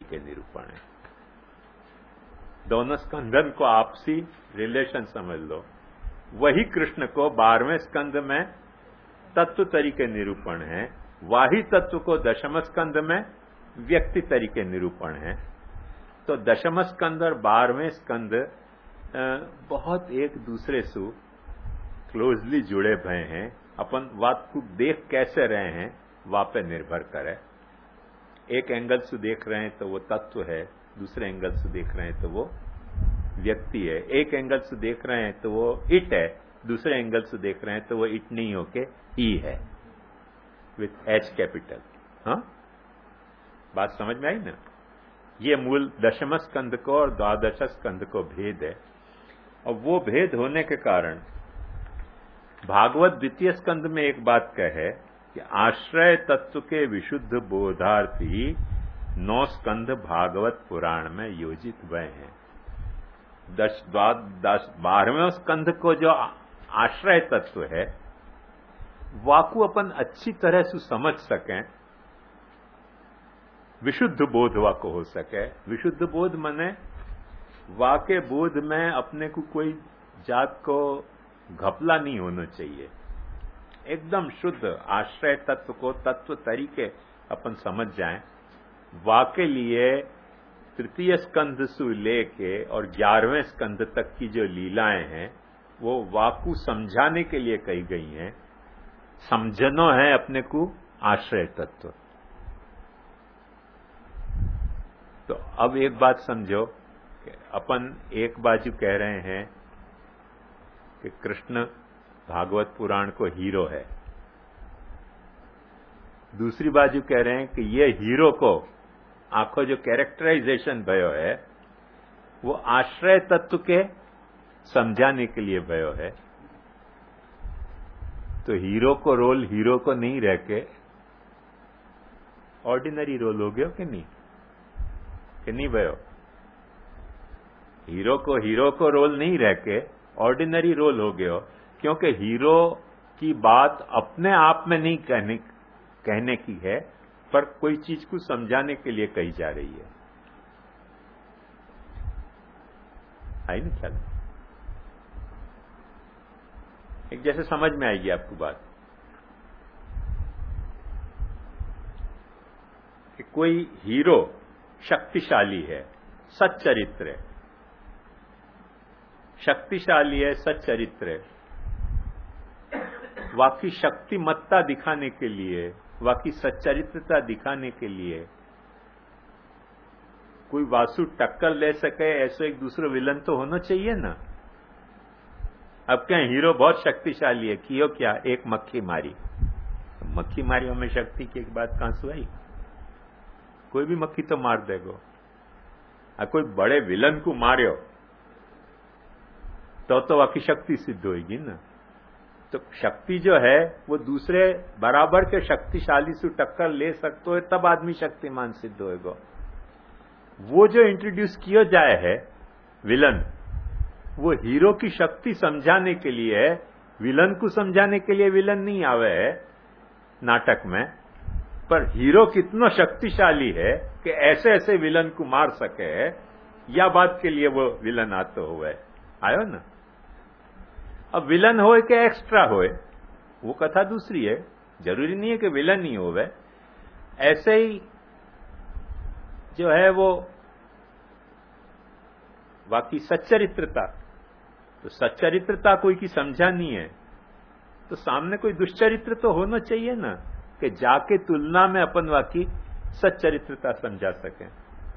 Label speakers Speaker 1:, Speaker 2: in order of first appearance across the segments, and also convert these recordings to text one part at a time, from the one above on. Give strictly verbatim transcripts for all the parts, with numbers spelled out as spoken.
Speaker 1: के निरूपण है। दोनों स्कंदन को आपसी रिलेशन समझ लो। वही कृष्ण को बारहवें स्कंद में तत्व तरीके निरूपण है, वही तत्व को दशम स्कंद में व्यक्ति तरीके निरूपण है। तो दशम स्कंद और बारहवें स्कंद बहुत एक दूसरे से क्लोजली जुड़े भय हैं। अपन बात को देख कैसे रहे हैं वहां पे निर्भर करे। एक एंगल से देख रहे हैं तो वो तत्व है, दूसरे एंगल से देख रहे हैं तो वो व्यक्ति है। एक एंगल से देख रहे हैं तो वो इट है, दूसरे एंगल से देख रहे हैं तो वो इट नहीं होके ही है, विथ एच कैपिटल। हाँ, बात समझ में आई ना? ये मूल दशम स्कंद को और द्वादश स्कंद को भेद है। और वो भेद होने के कारण भागवत द्वितीय स्कंद में एक बात कहे कि आश्रय तत्व के विशुद्ध बोधार्थी नौ स्कंद भागवत पुराण में योजित हुए हैं। दस द्वादश बारहवें स्कंद को जो आश्रय तत्व है वाकु अपन अच्छी तरह से समझ सकें, विशुद्ध बोध वाको हो सके। विशुद्ध बोध माने वाके बोध में अपने को कोई जात को घपला नहीं होना चाहिए। एकदम शुद्ध आश्रय तत्व को तत्व तरीके अपन समझ जाएं। वाके लिए तृतीय स्कंध से लेके और ग्यारहवें स्कंध तक की जो लीलाएं हैं वो वाकु समझाने के लिए कही गई हैं। समझनो है अपने को आश्रय तत्व। तो अब एक बात समझो कि अपन एक बाजू कह रहे हैं कि कृष्ण भागवत पुराण को हीरो है, दूसरी बाजू कह रहे हैं कि ये हीरो को आंखों जो कैरेक्टराइजेशन भयो है वो आश्रय तत्व के समझाने के लिए भयो है। तो हीरो को रोल हीरो को नहीं रह के ऑर्डिनरी रोल हो गया कि नहीं कि नहीं भयो? हीरो को हीरो को रोल नहीं रह के ऑर्डिनरी रोल हो गया, क्योंकि हीरो की बात अपने आप में नहीं कहने कहने की है, पर कोई चीज को समझाने के लिए कही जा रही है। आई नहीं ख्याल? एक जैसे समझ में आएगी आपको बात कि कोई हीरो शक्तिशाली है, सच्चरित्र है, शक्तिशाली है, सच्चरित्र है। वाकी शक्तिमत्ता दिखाने के लिए, वाकी सच्चरित्रता दिखाने के लिए कोई वासु टक्कर ले सके ऐसे एक दूसरे विलन तो होना चाहिए ना। अब क्या हीरो बहुत शक्तिशाली है, कियो क्या, एक मक्खी मारी। मक्खी मारी हमें शक्ति की एक बात कहां से आई? कोई भी मक्खी तो मार देगो। और कोई बड़े विलन को मार्यो तो तो वाकी शक्ति सिद्ध होगी ना। तो शक्ति जो है वो दूसरे बराबर के शक्तिशाली से टक्कर ले सकते हो तब आदमी शक्तिमान सिद्ध होएगा। वो जो इंट्रोड्यूस किया जाए है विलन, वो हीरो की शक्ति समझाने के लिए है, विलन को समझाने के लिए विलन नहीं आवे है नाटक में। पर हीरो कितना शक्तिशाली है कि ऐसे ऐसे विलन को मार सके, या बात के लिए वो विलन आते हुए आयो ना। अब विलन होए के एक्स्ट्रा होए वो कथा दूसरी है, जरूरी नहीं है कि विलन ही होवे। ऐसे ही जो है वो बाकी सच्चरित्रता, तो सच्चरित्रता कोई की समझा नहीं है तो सामने कोई दुष्चरित्र तो होना चाहिए ना, कि जाके तुलना में अपन वाकी सच्चरित्रता समझा सकें।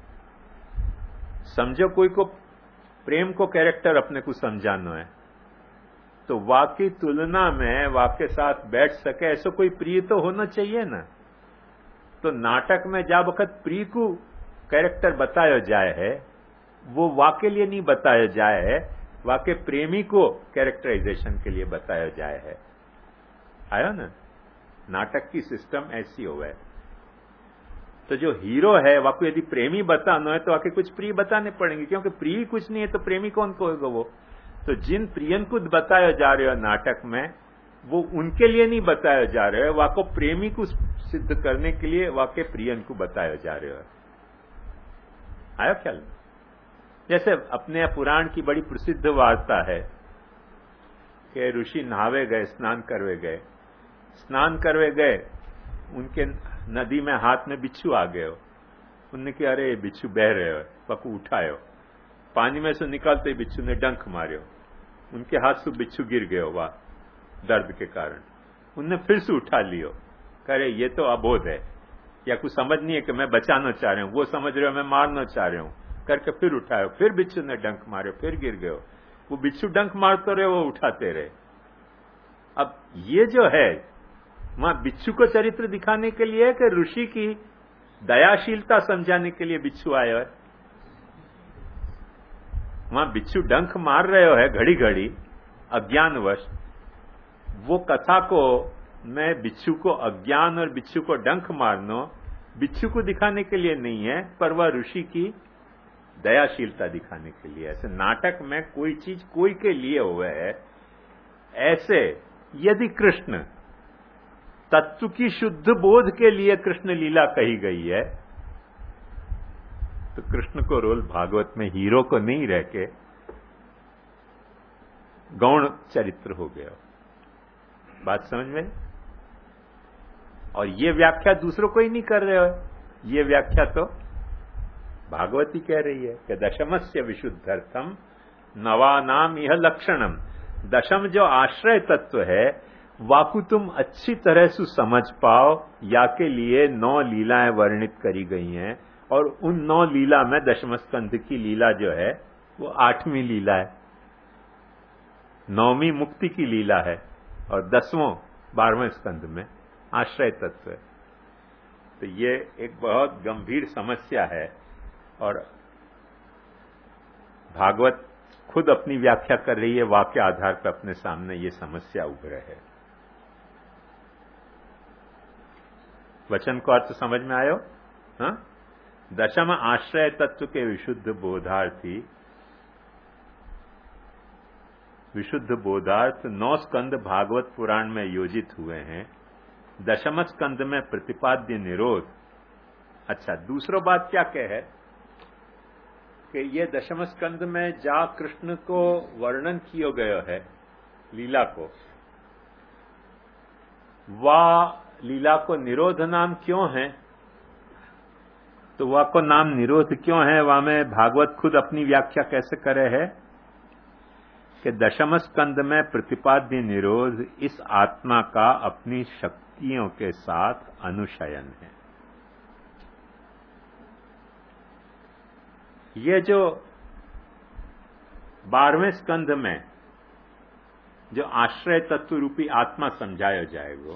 Speaker 1: समझो कोई को प्रेम को कैरेक्टर अपने को समझाना है तो वाकी तुलना में वाके साथ बैठ सके ऐसा कोई प्रिय तो होना चाहिए ना। तो नाटक में जब वक्त प्रिय को कैरेक्टर बताया जाए है वो वाके लिए नहीं बताया जाए है, वाके प्रेमी को कैरेक्टराइजेशन के लिए बताया जाए है। आया ना? नाटक की सिस्टम ऐसी हो है। तो जो हीरो है वाको यदि प्रेमी बताना है तो वाके कुछ प्रिय बताने पड़ेंगे, क्योंकि प्रिय कुछ नहीं है तो प्रेमी कौन को होगा वो। तो जिन प्रियन को बताया जा रहे हो नाटक में वो उनके लिए नहीं बताया जा रहा है, वाको प्रेमी को सिद्ध करने के लिए वाके प्रियन को बताया जा रहा है। आया ख्याल? जैसे अपने पुराण की बड़ी प्रसिद्ध वार्ता है कि ऋषि नहावे गए, स्नान करवे गए, स्नान करवे गए, उनके नदी में हाथ में बिच्छू आ गए। उनने कहा अरे बिच्छू बह रहे हो, पकू उठायो। पानी में से निकलते बिच्छू ने डंक मारियो, उनके हाथ से बिच्छू गिर गयो वह दर्द के कारण। उनने फिर से उठा लियो, करे ये तो अबोध है या कुछ समझ नहीं है कि मैं बचाना चाह रहे हूं, वो समझ रहे हो मैं मारना चाह रहे हूं, करके फिर उठायो, फिर बिच्छू ने डंक मारे, फिर गिर गयो। वो बिच्छू डंक मारते रहे, वो उठाते रहे। अब ये जो है वहां बिच्छू को चरित्र दिखाने के लिए कि ऋषि की दयाशीलता समझाने के लिए बिच्छू आया है। वहां बिच्छू डंक मार रहे हो है घड़ी घड़ी अज्ञानवश। वो कथा को मैं बिच्छू को अज्ञान और बिच्छू को डंक मारना बिच्छू को दिखाने के लिए नहीं है, पर वह ऋषि की दयाशीलता दिखाने के लिए। ऐसे नाटक में कोई चीज कोई के लिए हुए है। ऐसे यदि कृष्ण तत्व की शुद्ध बोध के लिए कृष्ण लीला कही गई है, तो कृष्ण को रोल भागवत में हीरो को नहीं रह के गौण चरित्र हो गया। बात समझ में? और ये व्याख्या दूसरों को ही नहीं कर रहे हो, ये व्याख्या तो भागवती कह रही है कि दशमस्य विशुद्धर्थम नवानाम यह लक्षणम। दशम जो आश्रय तत्व है वाकु तुम अच्छी तरह से समझ पाओ, या के लिए नौ लीलाएं वर्णित करी गई हैं, और उन नौ लीला में दशम स्कंध की लीला जो है वो आठवीं लीला है, नौवीं मुक्ति की लीला है, और दसवां बारहवें स्कंध में आश्रय तत्व है। तो ये एक बहुत गंभीर समस्या है, और भागवत खुद अपनी व्याख्या कर रही है, वाक्य आधार पर अपने सामने ये समस्या उभरे है। वचन को अर्थ समझ में आयो? हाँ? दशम आश्रय तत्व के विशुद्ध बोधार्थी, विशुद्ध बोधार्थ नौ स्कंद भागवत पुराण में योजित हुए हैं। दशम स्कंद में प्रतिपाद्य निरोध। अच्छा, दूसरो बात क्या कह है कि ये दशम स्कंद में जा कृष्ण को वर्णन किया गया है लीला को, वह लीला को निरोध नाम क्यों है? तो वह को नाम निरोध क्यों है? वह में भागवत खुद अपनी व्याख्या कैसे करे है कि दशम स्कंद में प्रतिपाद्य निरोध इस आत्मा का अपनी शक्तियों के साथ अनुशयन है। ये जो बारहवें स्कंध में जो आश्रय तत्व रूपी आत्मा समझाया जाएगा,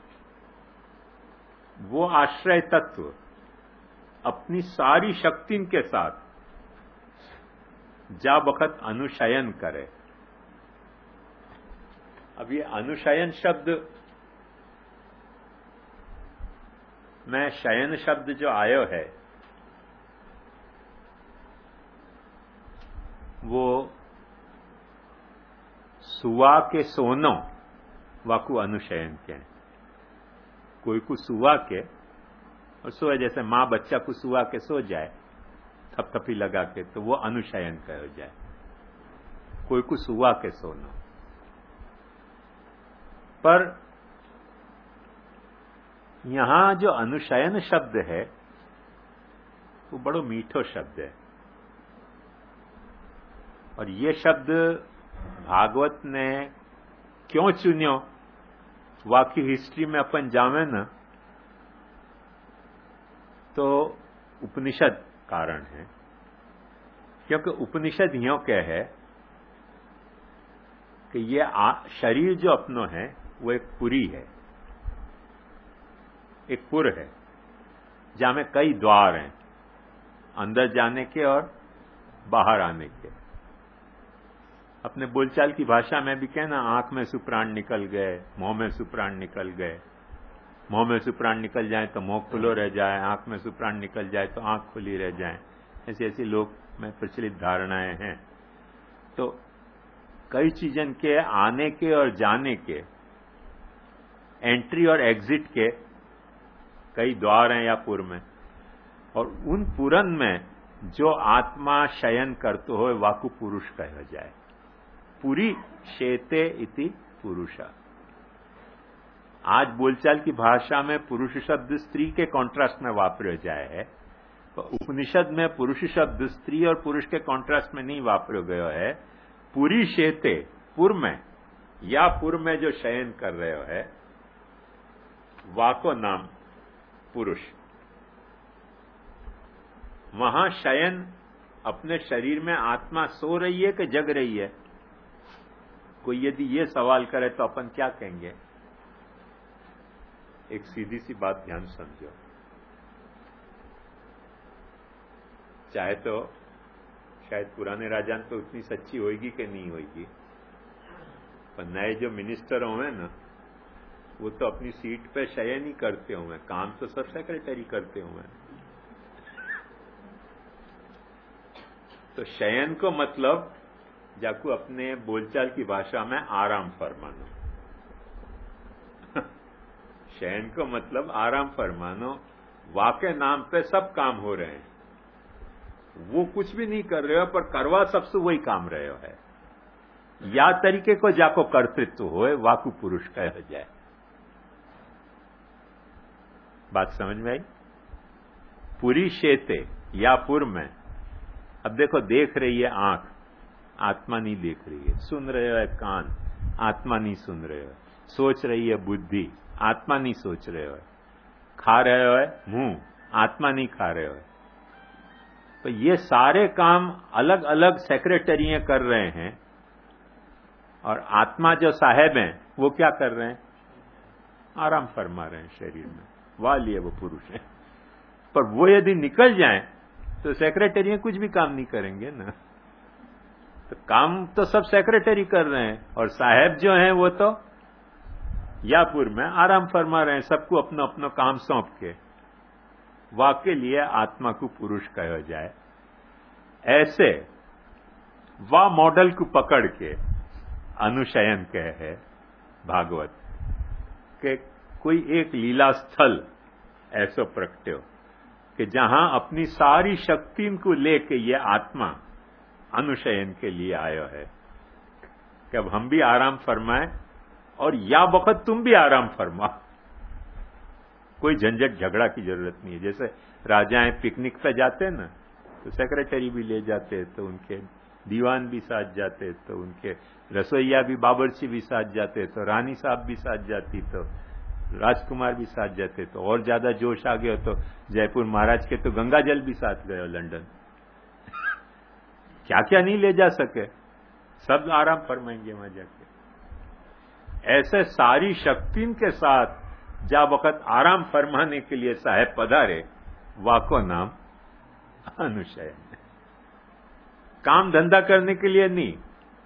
Speaker 1: वो आश्रय तत्व अपनी सारी शक्ति के साथ जा वक्त अनुशयन करे। अब ये अनुशयन शब्द में शयन शब्द जो आयो है वो सुवा के सोनो वाकु अनुशयन के, कोई को सुवा के और सोए, जैसे मां बच्चा को सुवा के सो जाए थपथपी लगा के, तो वो अनुशयन कहो जाए। कोई को सुवा के सोना, पर यहां जो अनुशयन शब्द है वो बड़ो मीठो शब्द है, और ये शब्द भागवत ने क्यों चुनियो वाकई हिस्ट्री में अपन जावे न, तो उपनिषद कारण है। क्योंकि उपनिषद यों कह है कि ये शरीर जो अपनो है वो एक पुरी है, एक पुर है जहां में कई द्वार हैं, अंदर जाने के और बाहर आने के। अपने बोलचाल की भाषा में भी कहना, आंख में से प्राण निकल गए, मुंह में से प्राण निकल गए, मुंह में से प्राण निकल जाए तो मुंह खुलो रह जाए, आंख में से प्राण निकल जाए तो आंख खुली रह जाए। ऐसी ऐसी लोग में प्रचलित धारणाएं हैं। तो कई चीजन के आने के और जाने के, एंट्री और एग्जिट के कई द्वार हैं या पुर में, और उन पुरन में जो आत्मा शयन करतो हो वाकु पुरुष कहो जाए। पुरी शेते इति पुरुष। आज बोलचाल की भाषा में पुरुष शब्द स्त्री के कॉन्ट्रास्ट में वापरो जाए है, तो उपनिषद में पुरुष शब्द स्त्री और पुरुष के कॉन्ट्रास्ट में नहीं वापरो गयो है। पुरी शेते, पुर में या पुर में जो शयन कर रहे हो है, वाको नाम पुरुष। वहां शयन अपने शरीर में आत्मा सो रही है कि जग रही है? कोई यदि ये सवाल करे तो अपन क्या कहेंगे? एक सीधी सी बात ध्यान समझो, चाहे तो शायद पुराने राजान तो उतनी सच्ची होगी कि नहीं होगी, पर नए जो मिनिस्टर होंगे ना, वो तो अपनी सीट पे शयन ही करते होंगे, काम तो सब सेक्रेटरी करते होंगे। तो शयन को मतलब जाकू अपने बोलचाल की भाषा में आराम फरमानो। शयन को मतलब आराम फरमानो। वाके नाम पे सब काम हो रहे हैं, वो कुछ भी नहीं कर रहे हो, पर करवा सबसे वही काम रहे हो है। या तरीके को जाको कर्तृत्व हो वाकु पुरुष कह जाए। बात समझ में आई? पुरी शेते या पुर में, अब देखो देख रही है आंख, आत्मा नहीं देख रही है। सुन रहे हो कान, आत्मा नहीं सुन रहे हो। सोच रही है बुद्धि, आत्मा नहीं सोच रहे हो। खा रहे हो मुंह, आत्मा नहीं खा रहे हो। तो ये सारे काम अलग अलग सेक्रेटरियां कर रहे हैं, और आत्मा जो साहेब हैं वो क्या कर रहे हैं? आराम फरमा रहे हैं शरीर में। वाली है वो पुरुष है। पर वो यदि निकल जाएं तो सेक्रेटरियां कुछ भी काम नहीं करेंगे ना। तो काम तो सब सेक्रेटरी कर रहे हैं, और साहेब जो हैं वो तो यापुर में आराम फरमा रहे हैं, सबको अपना अपना काम सौंप के। वाके लिए आत्मा को पुरुष कहा जाए। ऐसे वा मॉडल को पकड़ के अनुशयन कह है भागवत के कोई एक लीला स्थल ऐसो प्रगट्यो कि जहां अपनी सारी शक्ति को लेके ये आत्मा अनुशयन के लिए आयो है कि अब हम भी आराम फरमाएं, और या वक्त तुम भी आराम फरमा। कोई झंझट झगड़ा की जरूरत नहीं है। जैसे राजाएं पिकनिक पे जाते हैं ना, तो सेक्रेटरी भी ले जाते, तो उनके दीवान भी साथ जाते, तो उनके रसोईया भी, बावर्ची भी साथ जाते, तो रानी साहब भी साथ जाती, तो राजकुमार भी साथ जाते। तो और ज्यादा जोश आ गया तो जयपुर महाराज के तो गंगा जल भी साथ गए लंदन। क्या क्या नहीं ले जा सके, सब आराम फरमाएंगे वहां जाके। ऐसे सारी शक्ति के साथ जा वक्त आराम फरमाने के लिए साहेब पधारे, वाको नाम अनुशयन। काम धंधा करने के लिए नहीं,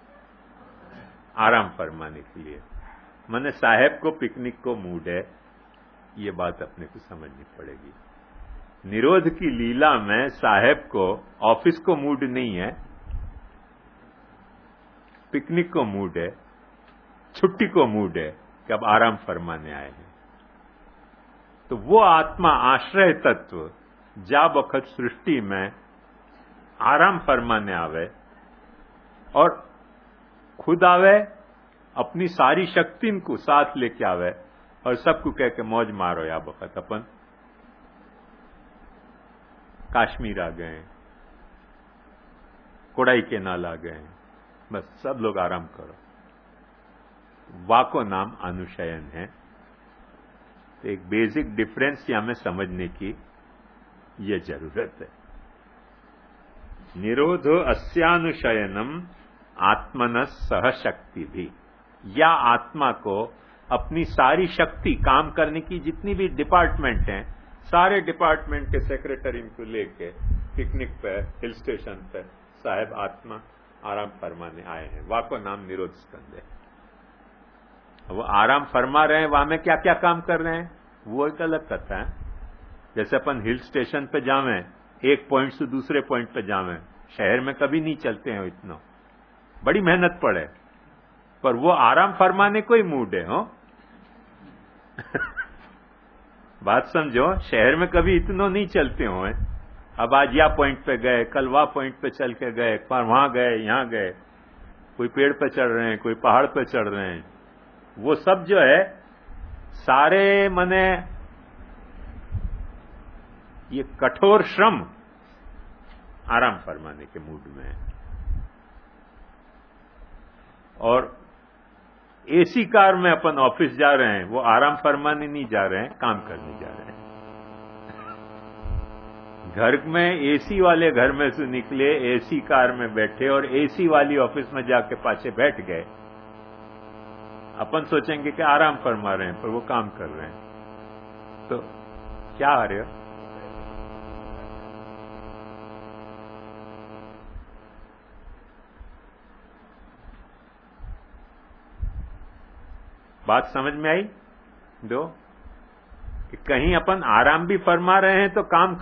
Speaker 1: आराम फरमाने के लिए। माने साहेब को पिकनिक को मूड है, ये बात अपने को समझनी पड़ेगी। निरोध की लीला में साहेब को ऑफिस को मूड नहीं है, पिकनिक को मूड है, छुट्टी को मूड है कि अब आराम फरमाने आए हैं। तो वो आत्मा आश्रय तत्व जा वक्त सृष्टि में आराम फरमाने आवे, और खुद आवे, अपनी सारी शक्ति को साथ लेके आवे, और सबको कह के मौज मारो। या वक्त अपन काश्मीर आ गए, कोडाई केनाल आ गए, बस सब लोग आराम करो। वाको नाम अनुशयन है। तो एक बेसिक डिफरेंस यहां में समझने की ये जरूरत है। निरोधो अस्यानुशयनम आत्मन सह शक्ति भी, या आत्मा को अपनी सारी शक्ति काम करने की जितनी भी डिपार्टमेंट हैं, सारे डिपार्टमेंट के सेक्रेटरी को लेके पिकनिक पे, हिल स्टेशन पे साहेब आत्मा आराम फरमाने आए हैं। वाको नाम निरोध स्कंद है। वो आराम फरमा रहे हैं, वहां में क्या क्या काम कर रहे हैं वो एक अलग कथा है। जैसे अपन हिल स्टेशन पे जावे, एक पॉइंट से दूसरे पॉइंट पे जावे, शहर में कभी नहीं चलते हैं इतना, बड़ी मेहनत पड़े, पर वो आराम फरमाने को ही मूड है। हो बात समझो, शहर में कभी इतना नहीं चलते हो, अब आज या पॉइंट पे गए, कल वहां पॉइंट पे चल के गए, पर वहां गए, यहां गए, कोई पेड़ पे चढ़ रहे हैं, कोई पहाड़ पे चढ़ रहे हैं, वो सब जो है सारे मने ये कठोर श्रम आराम फरमाने के मूड में है। और एसी कार में अपन ऑफिस जा रहे हैं, वो आराम फरमाने नहीं जा रहे हैं, काम करने जा रहे हैं। घर में एसी वाले घर में से निकले, एसी कार में बैठे और एसी वाली ऑफिस में जाके पाछे बैठ गए। अपन सोचेंगे कि आराम फरमा रहे हैं, पर वो काम कर रहे हैं। तो क्या आ रहे हो? बात समझ में आई? दो कि कहीं अपन आराम भी फरमा रहे हैं तो काम